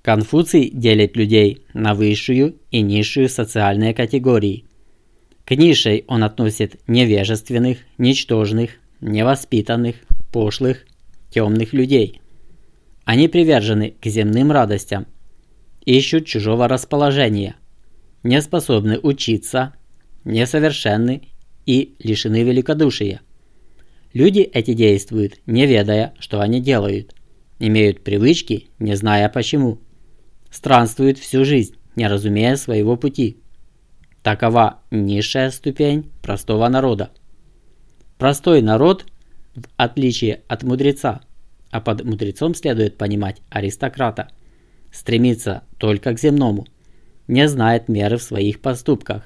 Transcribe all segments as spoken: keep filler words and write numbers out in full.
Конфуций делит людей на высшую и низшую социальные категории. К низшей он относит невежественных, ничтожных, невоспитанных, пошлых, темных людей. Они привержены к земным радостям, ищут чужого расположения, не способны учиться, несовершенны и лишены великодушия. Люди эти действуют, не ведая, что они делают, имеют привычки, не зная почему, странствуют всю жизнь, не разумея своего пути. Такова низшая ступень простого народа. Простой народ, в отличие от мудреца, а под мудрецом следует понимать аристократа, стремится только к земному, не знает меры в своих поступках.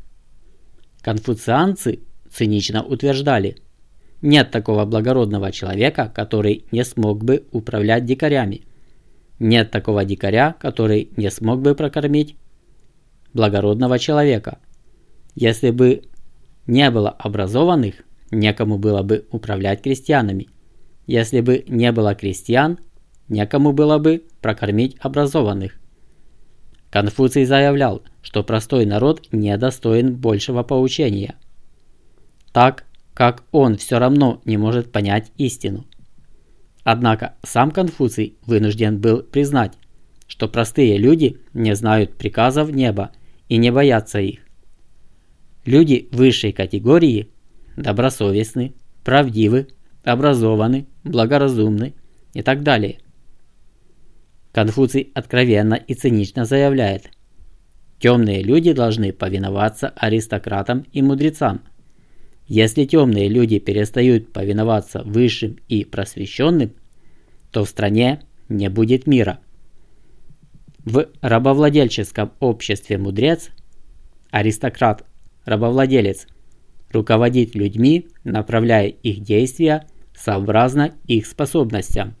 Конфуцианцы цинично утверждали: нет такого благородного человека, который не смог бы управлять дикарями. Нет такого дикаря, который не смог бы прокормить благородного человека. Если бы не было образованных, некому было бы управлять крестьянами. Если бы не было крестьян, некому было бы прокормить образованных. Конфуций заявлял, что простой народ не достоин большего поучения, так как он все равно не может понять истину. Однако сам Конфуций вынужден был признать, что простые люди не знают приказов неба и не боятся их. Люди высшей категории добросовестны, правдивы, образованы, благоразумны и так далее. Конфуций откровенно и цинично заявляет: темные люди должны повиноваться аристократам и мудрецам. Если темные люди перестают повиноваться высшим и просвещенным, то в стране не будет мира. В рабовладельческом обществе мудрец, аристократ, рабовладелец, руководит людьми, направляя их действия сообразно их способностям.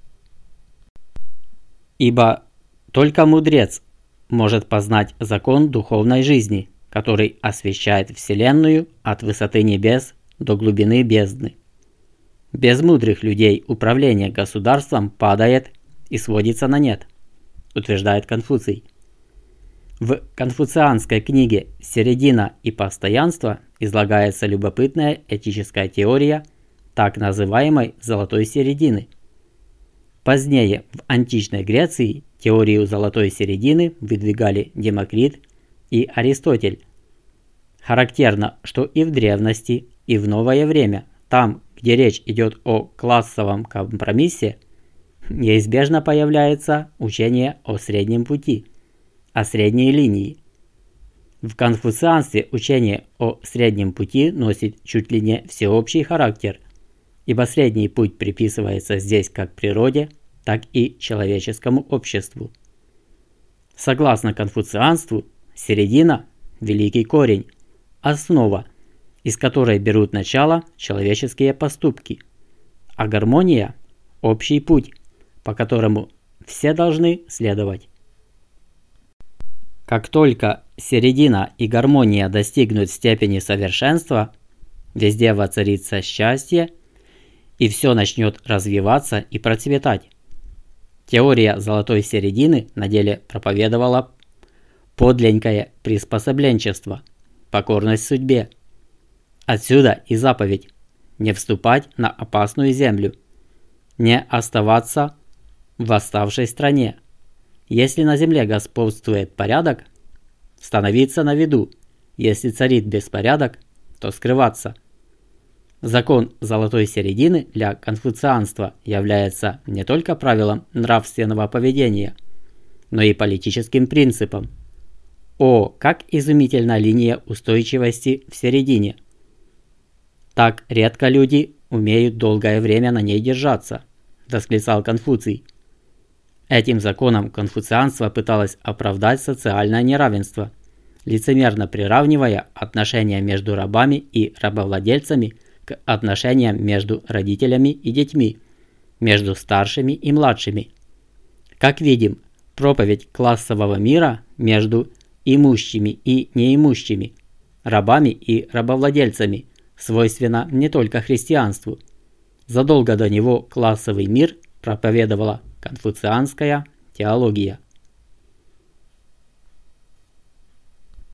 Ибо только мудрец может познать закон духовной жизни, который освещает Вселенную от высоты небес до глубины бездны. Без мудрых людей управление государством падает и сводится на нет, утверждает Конфуций. В конфуцианской книге «Середина и постоянство» излагается любопытная этическая теория так называемой «золотой середины». Позднее в античной Греции теорию золотой середины выдвигали Демокрит и Аристотель. Характерно, что и в древности, и в новое время, там, где речь идет о классовом компромиссе, неизбежно появляется учение о среднем пути, о средней линии. В конфуцианстве учение о среднем пути носит чуть ли не всеобщий характер, ибо средний путь приписывается здесь как природе, так и человеческому обществу. Согласно конфуцианству, середина – великий корень, основа, из которой берут начало человеческие поступки, а гармония – общий путь, по которому все должны следовать. Как только середина и гармония достигнут степени совершенства, везде воцарится счастье, и все начнет развиваться и процветать. Теория золотой середины на деле проповедовала подлинное приспособленчество, покорность судьбе. Отсюда и заповедь не вступать на опасную землю, не оставаться в восставшей стране. Если на земле господствует порядок, становиться на виду, если царит беспорядок, то скрываться. Закон золотой середины для конфуцианства является не только правилом нравственного поведения, но и политическим принципом. О, как изумительна линия устойчивости в середине! Так редко люди умеют долгое время на ней держаться, восклицал Конфуций. Этим законом конфуцианство пыталось оправдать социальное неравенство, лицемерно приравнивая отношения между рабами и рабовладельцами к отношениям между родителями и детьми, между старшими и младшими. Как видим, проповедь классового мира между имущими и неимущими, рабами и рабовладельцами свойственна не только христианству. Задолго до него классовый мир проповедовала конфуцианская теология.